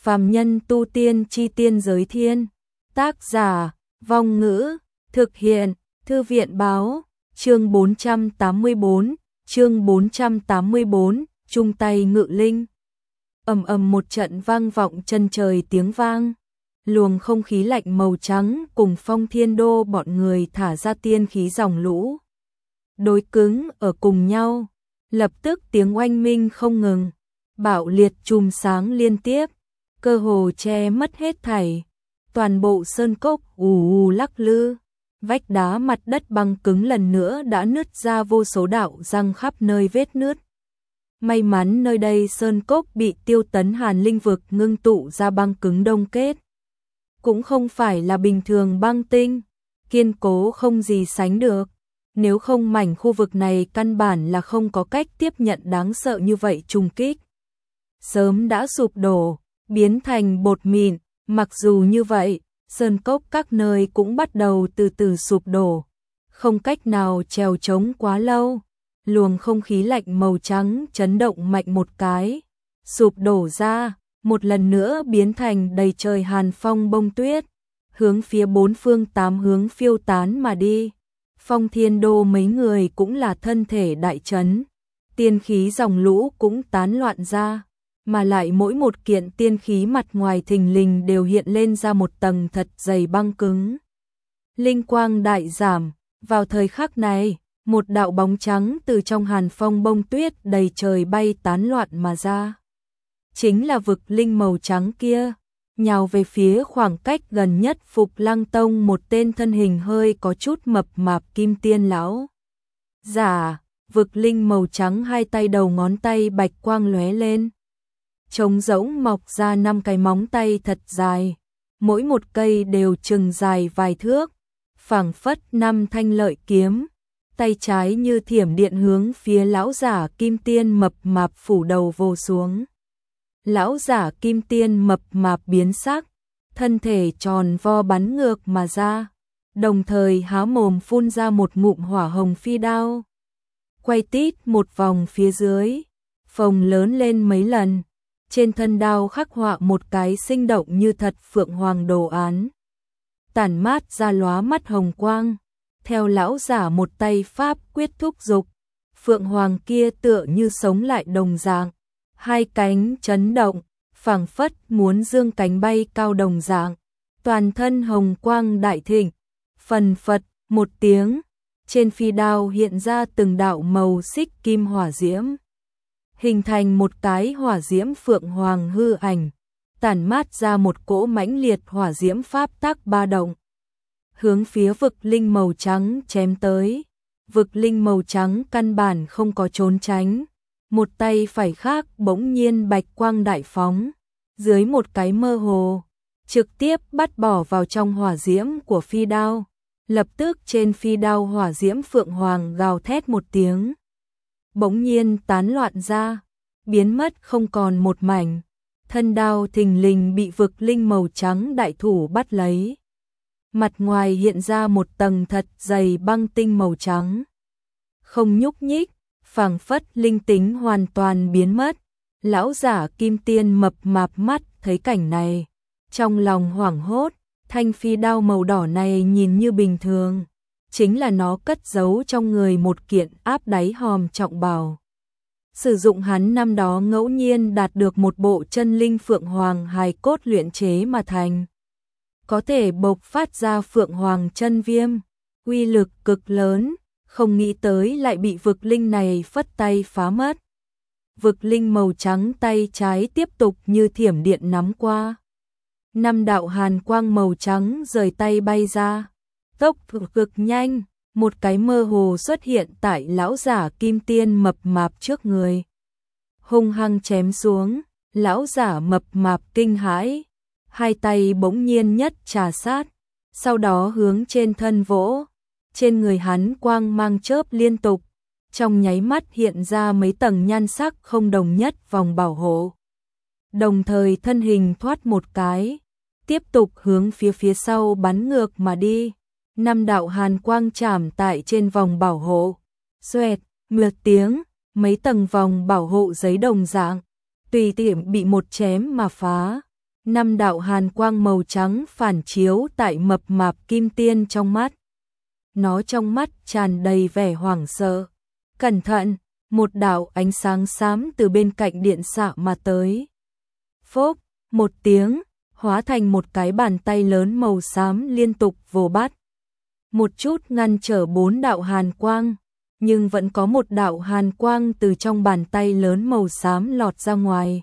Phàm nhân tu tiên chi tiên giới thiên. Tác giả, Vong Ngữ, thực hiện, Thư viện báo, chương 484, chương 484, chung tay ngự linh. Ầm ầm một trận vang vọng chân trời tiếng vang. Luồng không khí lạnh màu trắng cùng Phong Thiên Đô bọn người thả ra tiên khí dòng lũ. Đối cứng ở cùng nhau, lập tức tiếng oanh minh không ngừng, bạo liệt chùm sáng liên tiếp, cơ hồ che mất hết thảy. Toàn bộ sơn cốc ù ù lắc lư, vách đá mặt đất băng cứng lần nữa đã nứt ra vô số đạo răng khắp nơi vết nứt. May mắn nơi đây sơn cốc bị Tiêu Tấn Hàn linh vực ngưng tụ ra băng cứng đông kết. Cũng không phải là bình thường băng tinh, kiên cố không gì sánh được. Nếu không mảnh khu vực này căn bản là không có cách tiếp nhận đáng sợ như vậy trùng kích. Sớm đã sụp đổ, biến thành bột mịn, mặc dù như vậy, sơn cốc các nơi cũng bắt đầu từ từ sụp đổ. Không cách nào trèo trống quá lâu, luồng không khí lạnh màu trắng chấn động mạnh một cái, sụp đổ ra, một lần nữa biến thành đầy trời hàn phong bông tuyết, hướng phía bốn phương tám hướng phiêu tán mà đi. Phong Thiên Đô mấy người cũng là thân thể đại chấn, tiên khí dòng lũ cũng tán loạn ra, mà lại mỗi một kiện tiên khí mặt ngoài thình lình đều hiện lên ra một tầng thật dày băng cứng. Linh quang đại giảm, vào thời khắc này, một đạo bóng trắng từ trong hàn phong bông tuyết đầy trời bay tán loạn mà ra. Chính là vực linh màu trắng kia, nhào về phía khoảng cách gần nhất Phục Lăng Tông một tên thân hình hơi có chút mập mạp kim tiên lão giả. Vực linh màu trắng hai tay đầu ngón tay bạch quang lóe lên, trống rỗng mọc ra 5 cái móng tay thật dài, mỗi một cây đều chừng dài vài thước, phảng phất 5 thanh lợi kiếm. Tay trái như thiểm điện hướng phía lão giả kim tiên mập mạp phủ đầu vồ xuống. Lão giả kim tiên mập mạp biến sắc, thân thể tròn vo bắn ngược mà ra, đồng thời há mồm phun ra một ngụm hỏa hồng phi đao. Quay tít một vòng phía dưới, phồng lớn lên mấy lần, trên thân đao khắc họa một cái sinh động như thật phượng hoàng đồ án. Tản mát ra lóa mắt hồng quang, theo lão giả một tay pháp quyết thúc dục, phượng hoàng kia tựa như sống lại đồng dạng. Hai cánh chấn động, phảng phất muốn dương cánh bay cao đồng dạng, toàn thân hồng quang đại thịnh, phần phật một tiếng, trên phi đao hiện ra từng đạo màu xích kim hỏa diễm, hình thành một cái hỏa diễm phượng hoàng hư ảnh, tản mát ra một cỗ mãnh liệt hỏa diễm pháp tắc ba động, hướng phía vực linh màu trắng chém tới. Vực linh màu trắng căn bản không có trốn tránh. Một tay phải khác bỗng nhiên bạch quang đại phóng, dưới một cái mơ hồ, trực tiếp bắt bỏ vào trong hỏa diễm của phi đao. Lập tức trên phi đao hỏa diễm phượng hoàng gào thét một tiếng, bỗng nhiên tán loạn ra, biến mất không còn một mảnh. Thân đao thình lình bị vực linh màu trắng đại thủ bắt lấy. Mặt ngoài hiện ra một tầng thật dày băng tinh màu trắng, không nhúc nhích, phảng phất linh tính hoàn toàn biến mất. Lão giả kim tiên mập mạp mắt thấy cảnh này, trong lòng hoảng hốt, thanh phi đao màu đỏ này nhìn như bình thường, chính là nó cất giấu trong người một kiện áp đáy hòm trọng bảo. Sử dụng hắn năm đó ngẫu nhiên đạt được một bộ chân linh phượng hoàng hài cốt luyện chế mà thành, có thể bộc phát ra phượng hoàng chân viêm, uy lực cực lớn. Không nghĩ tới lại bị vực linh này phất tay phá mất. Vực linh màu trắng tay trái tiếp tục như thiểm điện nắm qua. 5 đạo hàn quang màu trắng rời tay bay ra. Tốc độ cực nhanh, một cái mơ hồ xuất hiện tại lão giả kim tiên mập mạp trước người. Hung hăng chém xuống, lão giả mập mạp kinh hãi. Hai tay bỗng nhiên nhất trà sát, sau đó hướng trên thân vỗ. Trên người hắn quang mang chớp liên tục, trong nháy mắt hiện ra mấy tầng nhan sắc không đồng nhất vòng bảo hộ. Đồng thời thân hình thoát một cái, tiếp tục hướng phía sau bắn ngược mà đi. 5 đạo hàn quang chạm tại trên vòng bảo hộ. Xoẹt, một tiếng, mấy tầng vòng bảo hộ giấy đồng dạng, tùy tiện bị một chém mà phá. 5 đạo hàn quang màu trắng phản chiếu tại mập mạp kim tiên trong mắt. Nó trong mắt tràn đầy vẻ hoảng sợ. Cẩn thận, một đạo ánh sáng xám từ bên cạnh điện xạ mà tới. Phốp, một tiếng, hóa thành một cái bàn tay lớn màu xám liên tục vồ bắt. Một chút ngăn trở 4 đạo hàn quang, nhưng vẫn có một đạo hàn quang từ trong bàn tay lớn màu xám lọt ra ngoài.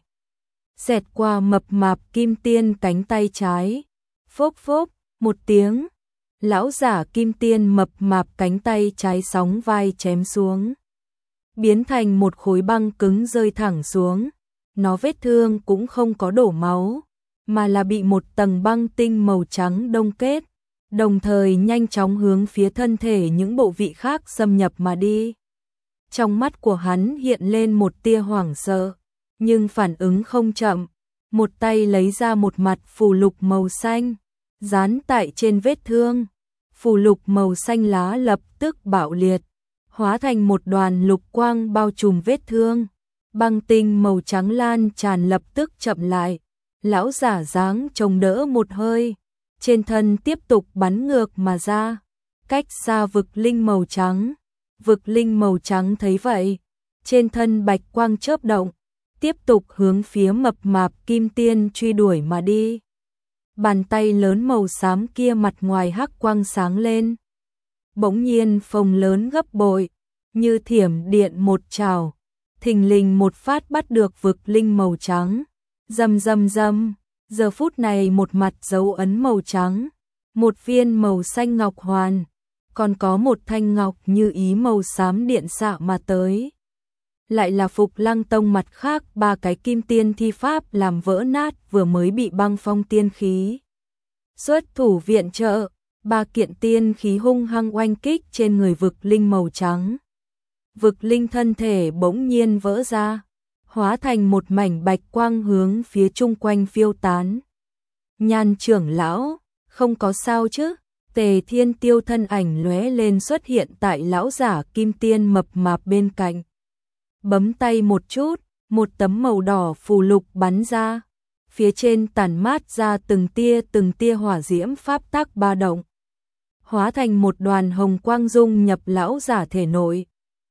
Xẹt qua mập mạp kim tiên cánh tay trái. Phốp phốp, một tiếng, lão giả kim tiên mập mạp cánh tay trái sóng vai chém xuống. Biến thành một khối băng cứng rơi thẳng xuống. Nó vết thương cũng không có đổ máu, mà là bị một tầng băng tinh màu trắng đông kết, đồng thời nhanh chóng hướng phía thân thể những bộ vị khác xâm nhập mà đi. Trong mắt của hắn hiện lên một tia hoảng sợ, nhưng phản ứng không chậm, một tay lấy ra một mặt phù lục màu xanh, dán tại trên vết thương. Phù lục màu xanh lá lập tức bạo liệt, hóa thành một đoàn lục quang bao trùm vết thương. Băng tinh màu trắng lan tràn lập tức chậm lại. Lão giả dáng chống đỡ một hơi, trên thân tiếp tục bắn ngược mà ra, cách xa vực linh màu trắng. Vực linh màu trắng thấy vậy, trên thân bạch quang chớp động, tiếp tục hướng phía mập mạp kim tiên truy đuổi mà đi. Bàn tay lớn màu xám kia mặt ngoài hắc quang sáng lên, bỗng nhiên phồng lớn gấp bội, như thiểm điện một trảo, thình lình một phát bắt được vực linh màu trắng. Rầm rầm rầm, giờ phút này một mặt dấu ấn màu trắng, một viên màu xanh ngọc hoàn, còn có một thanh ngọc như ý màu xám điện xạ mà tới. Lại là Phục Lăng Tông mặt khác 3 cái kim tiên thi pháp làm vỡ nát vừa mới bị băng phong tiên khí. Xuất thủ viện trợ, 3 kiện tiên khí hung hăng oanh kích trên người vực linh màu trắng. Vực linh thân thể bỗng nhiên vỡ ra, hóa thành một mảnh bạch quang hướng phía chung quanh phiêu tán. Nhan trưởng lão, không có sao chứ? Tề Thiên Tiêu thân ảnh lóe lên xuất hiện tại lão giả kim tiên mập mạp bên cạnh. Bấm tay một chút, một tấm màu đỏ phù lục bắn ra, phía trên tản mát ra từng tia hỏa diễm pháp tắc ba động, hóa thành một đoàn hồng quang dung nhập lão giả thể nội.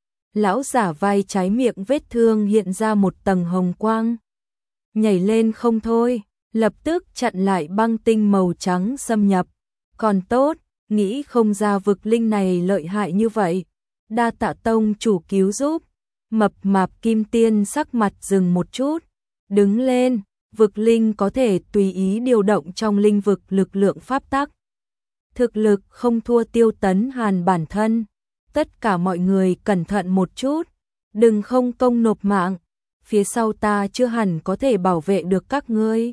Lão giả vai trái miệng vết thương hiện ra một tầng hồng quang, nhảy lên không thôi, lập tức chặn lại băng tinh màu trắng xâm nhập. Còn tốt, nghĩ không ra vực linh này lợi hại như vậy, đa tạ tông chủ cứu giúp. Mập mạp kim tiên sắc mặt dừng một chút, đứng lên. Vực linh có thể tùy ý điều động trong linh vực lực lượng pháp tắc, thực lực không thua Tiêu Tấn Hàn bản thân. Tất cả mọi người cẩn thận một chút, đừng không công nộp mạng, phía sau ta chưa hẳn có thể bảo vệ được các ngươi.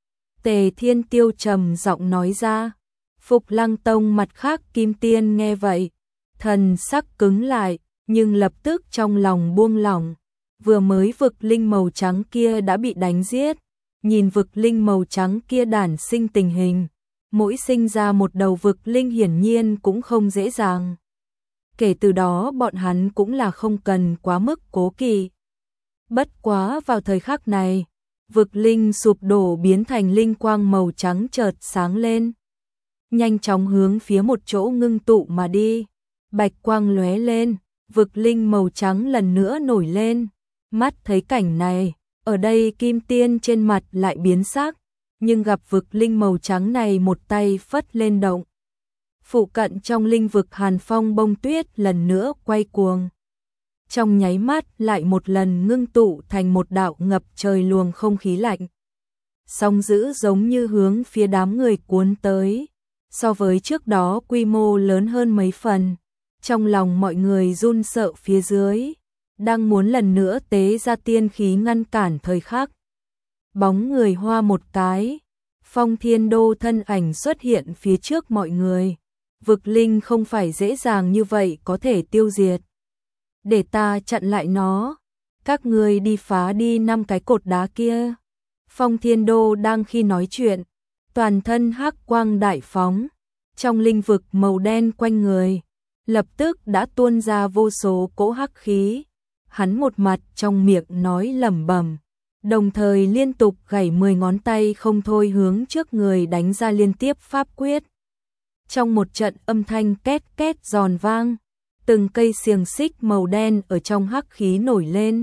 Tề Thiên Tiêu trầm giọng nói ra. Phục Lăng Tông mặt khác kim tiên nghe vậy, thần sắc cứng lại, nhưng lập tức trong lòng buông lỏng. Vừa mới vực linh màu trắng kia đã bị đánh giết, nhìn vực linh màu trắng kia đản sinh tình hình, mỗi sinh ra một đầu vực linh hiển nhiên cũng không dễ dàng. Kể từ đó bọn hắn cũng là không cần quá mức cố kỵ. Bất quá vào thời khắc này, vực linh sụp đổ biến thành linh quang màu trắng chợt sáng lên, nhanh chóng hướng phía một chỗ ngưng tụ mà đi. Bạch quang lóe lên, vực linh màu trắng lần nữa nổi lên. Mắt thấy cảnh này, ở đây kim tiên trên mặt lại biến sắc, nhưng gặp vực linh màu trắng này một tay phất lên động. Phụ cận trong linh vực hàn phong bông tuyết lần nữa quay cuồng. Trong nháy mắt lại một lần ngưng tụ thành một đạo ngập trời luồng không khí lạnh. Sóng dữ giống như hướng phía đám người cuốn tới, so với trước đó quy mô lớn hơn mấy phần. Trong lòng mọi người run sợ phía dưới, đang muốn lần nữa tế ra tiên khí ngăn cản thời khắc. Bóng người hoa một cái, Phong Thiên Đô thân ảnh xuất hiện phía trước mọi người. Vực linh không phải dễ dàng như vậy có thể tiêu diệt. Để ta chặn lại nó, các ngươi đi phá đi 5 cái cột đá kia. Phong Thiên Đô đang khi nói chuyện, toàn thân hắc quang đại phóng, trong linh vực màu đen quanh người, lập tức đã tuôn ra vô số cỗ hắc khí. Hắn một mặt trong miệng nói lẩm bẩm, đồng thời liên tục gảy 10 ngón tay không thôi hướng trước người đánh ra liên tiếp pháp quyết. Trong một trận âm thanh két két giòn vang, từng cây xiềng xích màu đen ở trong hắc khí nổi lên.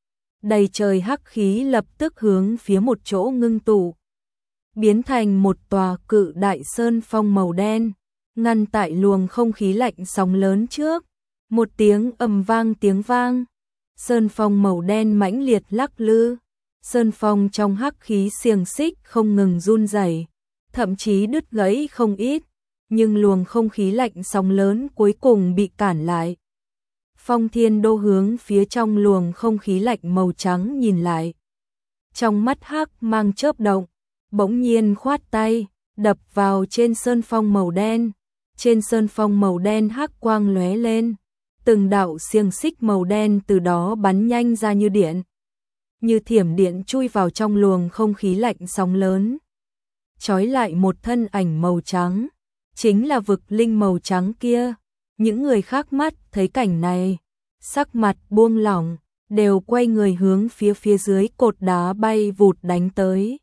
Đầy trời hắc khí lập tức hướng phía một chỗ ngưng tụ, biến thành một tòa cự đại sơn phong màu đen, ngăn tại luồng không khí lạnh sóng lớn trước. Một tiếng ầm vang tiếng vang, sơn phong màu đen mãnh liệt lắc lư, sơn phong trong hắc khí xiềng xích không ngừng run rẩy, thậm chí đứt gãy không ít, nhưng luồng không khí lạnh sóng lớn cuối cùng bị cản lại. Phong Thiên Đô hướng phía trong luồng không khí lạnh màu trắng nhìn lại. Trong mắt hắc mang chớp động, bỗng nhiên khoát tay, đập vào trên sơn phong màu đen. Trên sơn phong màu đen hắc quang lóe lên, từng đạo xiềng xích màu đen từ đó bắn nhanh ra như điện. Như thiểm điện chui vào trong luồng không khí lạnh sóng lớn. Chói lại một thân ảnh màu trắng, chính là vực linh màu trắng kia. Những người khác mắt thấy cảnh này, sắc mặt buông lỏng, đều quay người hướng phía dưới cột đá bay vụt đánh tới.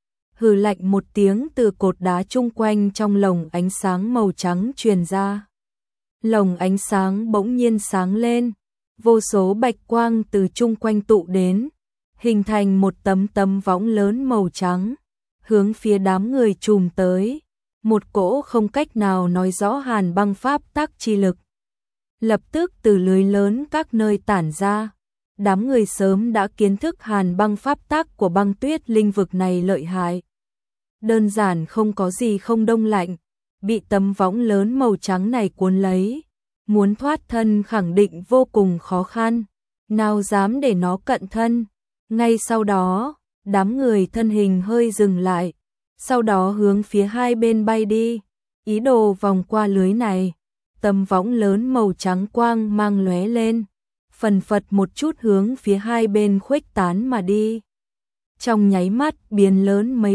Hừ lạnh một tiếng từ cột đá chung quanh trong lồng ánh sáng màu trắng truyền ra. Lồng ánh sáng bỗng nhiên sáng lên, vô số bạch quang từ chung quanh tụ đến, hình thành một tấm võng lớn màu trắng, hướng phía đám người trùm tới. Một cỗ không cách nào nói rõ hàn băng pháp tắc chi lực lập tức từ lưới lớn các nơi tản ra. Đám người sớm đã kiến thức hàn băng pháp tắc của băng tuyết linh vực này lợi hại. Đơn giản không có gì không đông lạnh, bị tấm võng lớn màu trắng này cuốn lấy, muốn thoát thân khẳng định vô cùng khó khăn, nào dám để nó cận thân. Ngay sau đó, đám người thân hình hơi dừng lại, sau đó hướng phía hai bên bay đi, ý đồ vòng qua lưới này. Tấm võng lớn màu trắng quang mang lóe lên, phần phật một chút hướng phía hai bên khuếch tán mà đi. Trong nháy mắt biến lớn mấy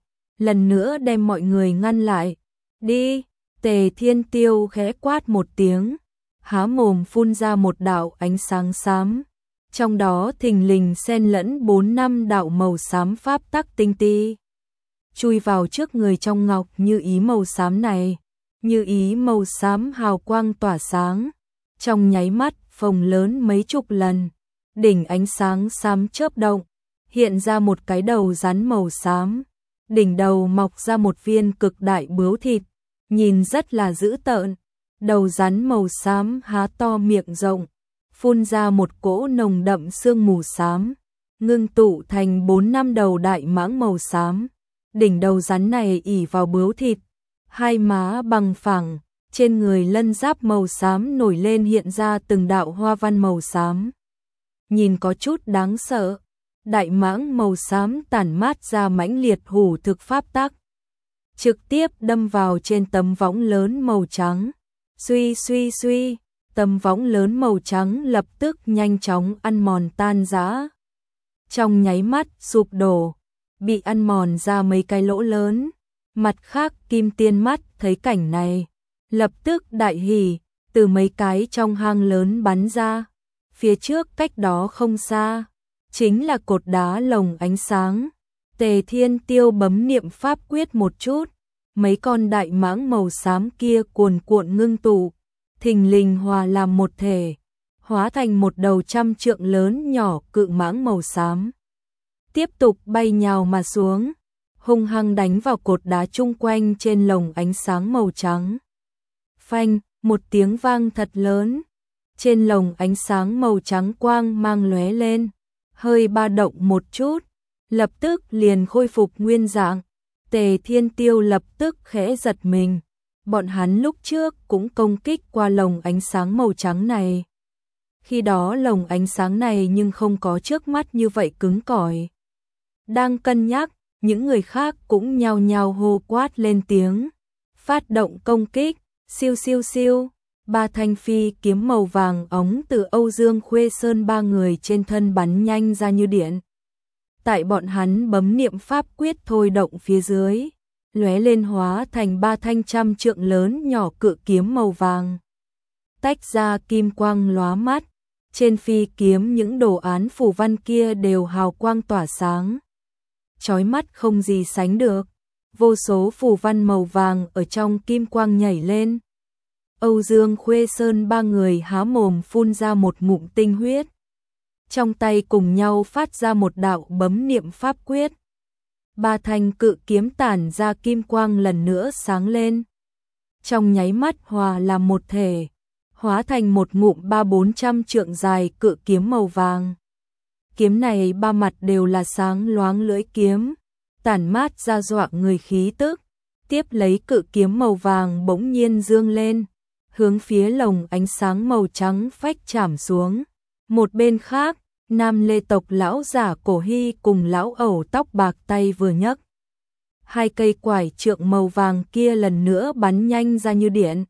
lần nữa đem mọi người ngăn lại. Đi, Tề Thiên Tiêu khẽ quát một tiếng, há mồm phun ra một đạo ánh sáng xám. Trong đó thình lình xen lẫn 4-5 đạo màu xám pháp tắc tinh ti, chui vào trước người trong ngọc như ý màu xám này. Như ý màu xám hào quang tỏa sáng, trong nháy mắt phồng lớn mấy chục lần, đỉnh ánh sáng xám chớp động, hiện ra một cái đầu rắn màu xám, đỉnh đầu mọc ra một viên cực đại bướu thịt, nhìn rất là dữ tợn. Đầu rắn màu xám há to miệng rộng, phun ra một cỗ nồng đậm sương mù xám, ngưng tụ thành 4-5 đầu đại mãng màu xám. Đỉnh đầu rắn này ỉ vào bướu thịt, hai má bằng phẳng, trên người lân giáp màu xám nổi lên hiện ra từng đạo hoa văn màu xám. Nhìn có chút đáng sợ, đại mãng màu xám tản mát ra mãnh liệt hủ thực pháp tắc, trực tiếp đâm vào trên tấm võng lớn màu trắng. Suy suy suy, tấm võng lớn màu trắng lập tức nhanh chóng ăn mòn tan rã. Trong nháy mắt sụp đổ, bị ăn mòn ra mấy cái lỗ lớn. Mặt khác Kim Tiên mắt thấy cảnh này, lập tức đại hỉ, từ mấy cái trong hang lớn bắn ra. Phía trước cách đó không xa, chính là cột đá lồng ánh sáng. Tề Thiên Tiêu bấm niệm pháp quyết một chút, mấy con đại mãng màu xám kia cuồn cuộn ngưng tụ, thình lình hòa làm một thể, hóa thành một đầu 100 trượng lớn nhỏ cự mãng màu xám. Tiếp tục bay nhào mà xuống, hung hăng đánh vào cột đá chung quanh trên lồng ánh sáng màu trắng. Phanh, một tiếng vang thật lớn, trên lồng ánh sáng màu trắng quang mang lóe lên, hơi ba động một chút, lập tức liền khôi phục nguyên dạng. Tề Thiên Tiêu lập tức khẽ giật mình, bọn hắn lúc trước cũng công kích qua lồng ánh sáng màu trắng này. Khi đó lồng ánh sáng này nhưng không có trước mắt như vậy cứng cỏi. Đang cân nhắc, những người khác cũng nhao nhao hô quát lên tiếng, phát động công kích. Siêu siêu siêu, 3 thanh phi kiếm màu vàng óng từ Âu Dương Khuê Sơn 3 người trên thân bắn nhanh ra như điện. Tại bọn hắn bấm niệm pháp quyết thôi động phía dưới, lóe lên hóa thành 3 thanh 100 trượng lớn nhỏ cự kiếm màu vàng. Tách ra kim quang lóa mắt, Trên phi kiếm những đồ án phù văn kia đều hào quang tỏa sáng, chói mắt không gì sánh được. Vô số phù văn màu vàng ở trong kim quang nhảy lên. Âu Dương Khuê Sơn ba người há mồm phun ra một ngụm tinh huyết. Trong tay cùng nhau phát ra một đạo bấm niệm pháp quyết. Ba thanh cự kiếm tản ra kim quang lần nữa sáng lên. Trong nháy mắt hòa làm một thể, hóa thành một ngụm 300-400 trượng dài cự kiếm màu vàng. Kiếm này ba mặt đều là sáng loáng lưỡi kiếm, tản mát ra dọa người khí tức. Tiếp lấy cự kiếm màu vàng bỗng nhiên dương lên, hướng phía lồng ánh sáng màu trắng phách chạm xuống. Một bên khác, Nam Lê tộc lão giả Cổ Hy cùng lão ẩu tóc bạc tay vừa nhấc. Hai cây quải trượng màu vàng kia lần nữa bắn nhanh ra như điện,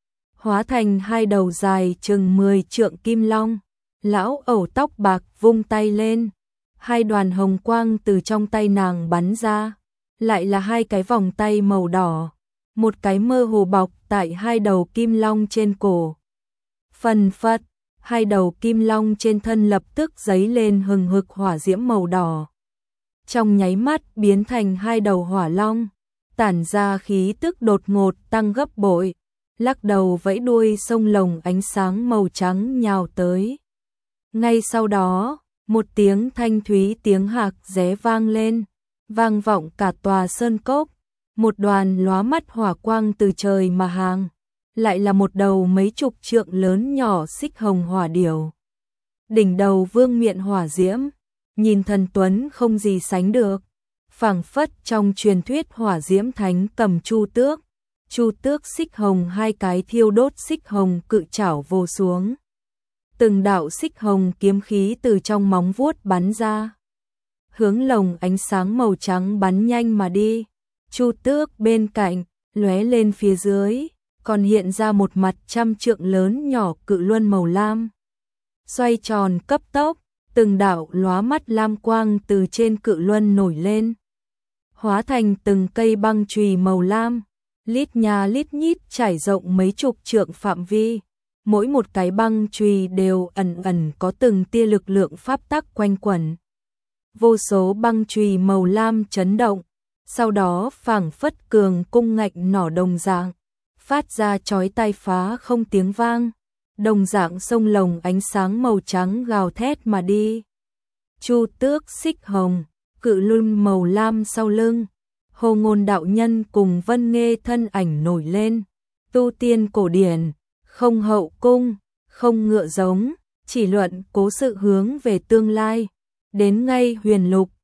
hóa thành hai đầu dài chừng 10 trượng kim long. Lão ẩu tóc bạc vung tay lên, hai đoàn hồng quang từ trong tay nàng bắn ra, lại là hai cái vòng tay màu đỏ, một cái mơ hồ bọc tại hai đầu kim long trên cổ. Phần phật, hai đầu kim long trên thân lập tức giấy lên hừng hực hỏa diễm màu đỏ. Trong nháy mắt biến thành hai đầu hỏa long, tản ra khí tức đột ngột tăng gấp bội, lắc đầu vẫy đuôi sông lồng ánh sáng màu trắng nhào tới. Ngay sau đó, một tiếng thanh thúy tiếng hạc ré vang lên, vang vọng cả tòa sơn cốc. Một đoàn lóa mắt hỏa quang từ trời mà hàng, lại là một đầu mấy chục trượng lớn nhỏ xích hồng hỏa điểu. Đỉnh đầu vương miện hỏa diễm, nhìn thần tuấn không gì sánh được, phảng phất trong truyền thuyết hỏa diễm thánh cầm chu tước. Chu tước xích hồng hai cái thiêu đốt xích hồng cự chảo vồ xuống. Từng đạo xích hồng kiếm khí từ trong móng vuốt bắn ra, hướng lồng ánh sáng màu trắng bắn nhanh mà đi. Chu tước bên cạnh, lóe lên phía dưới, còn hiện ra một mặt 100 trượng lớn nhỏ cự luân màu lam. Xoay tròn cấp tốc, từng đạo lóa mắt lam quang từ trên cự luân nổi lên, hóa thành từng cây băng chùy màu lam, lít nha lít nhít trải rộng mấy chục trượng phạm vi. Mỗi một cái băng chùy đều ẩn ẩn có từng tia lực lượng pháp tắc quanh quẩn. Vô số băng chùy màu lam chấn động, sau đó phảng phất cường cung ngạch nỏ đồng dạng, phát ra chói tai phá không tiếng vang, đồng dạng sông lồng ánh sáng màu trắng gào thét mà đi. Chu tước xích hồng, cự luân màu lam sau lưng, Hồ Ngôn đạo nhân cùng Vân Nghê thân ảnh nổi lên. Tu tiên cổ điển, không hậu cung, không ngựa giống, chỉ luận cố sự hướng về tương lai. Đến ngay huyền lục,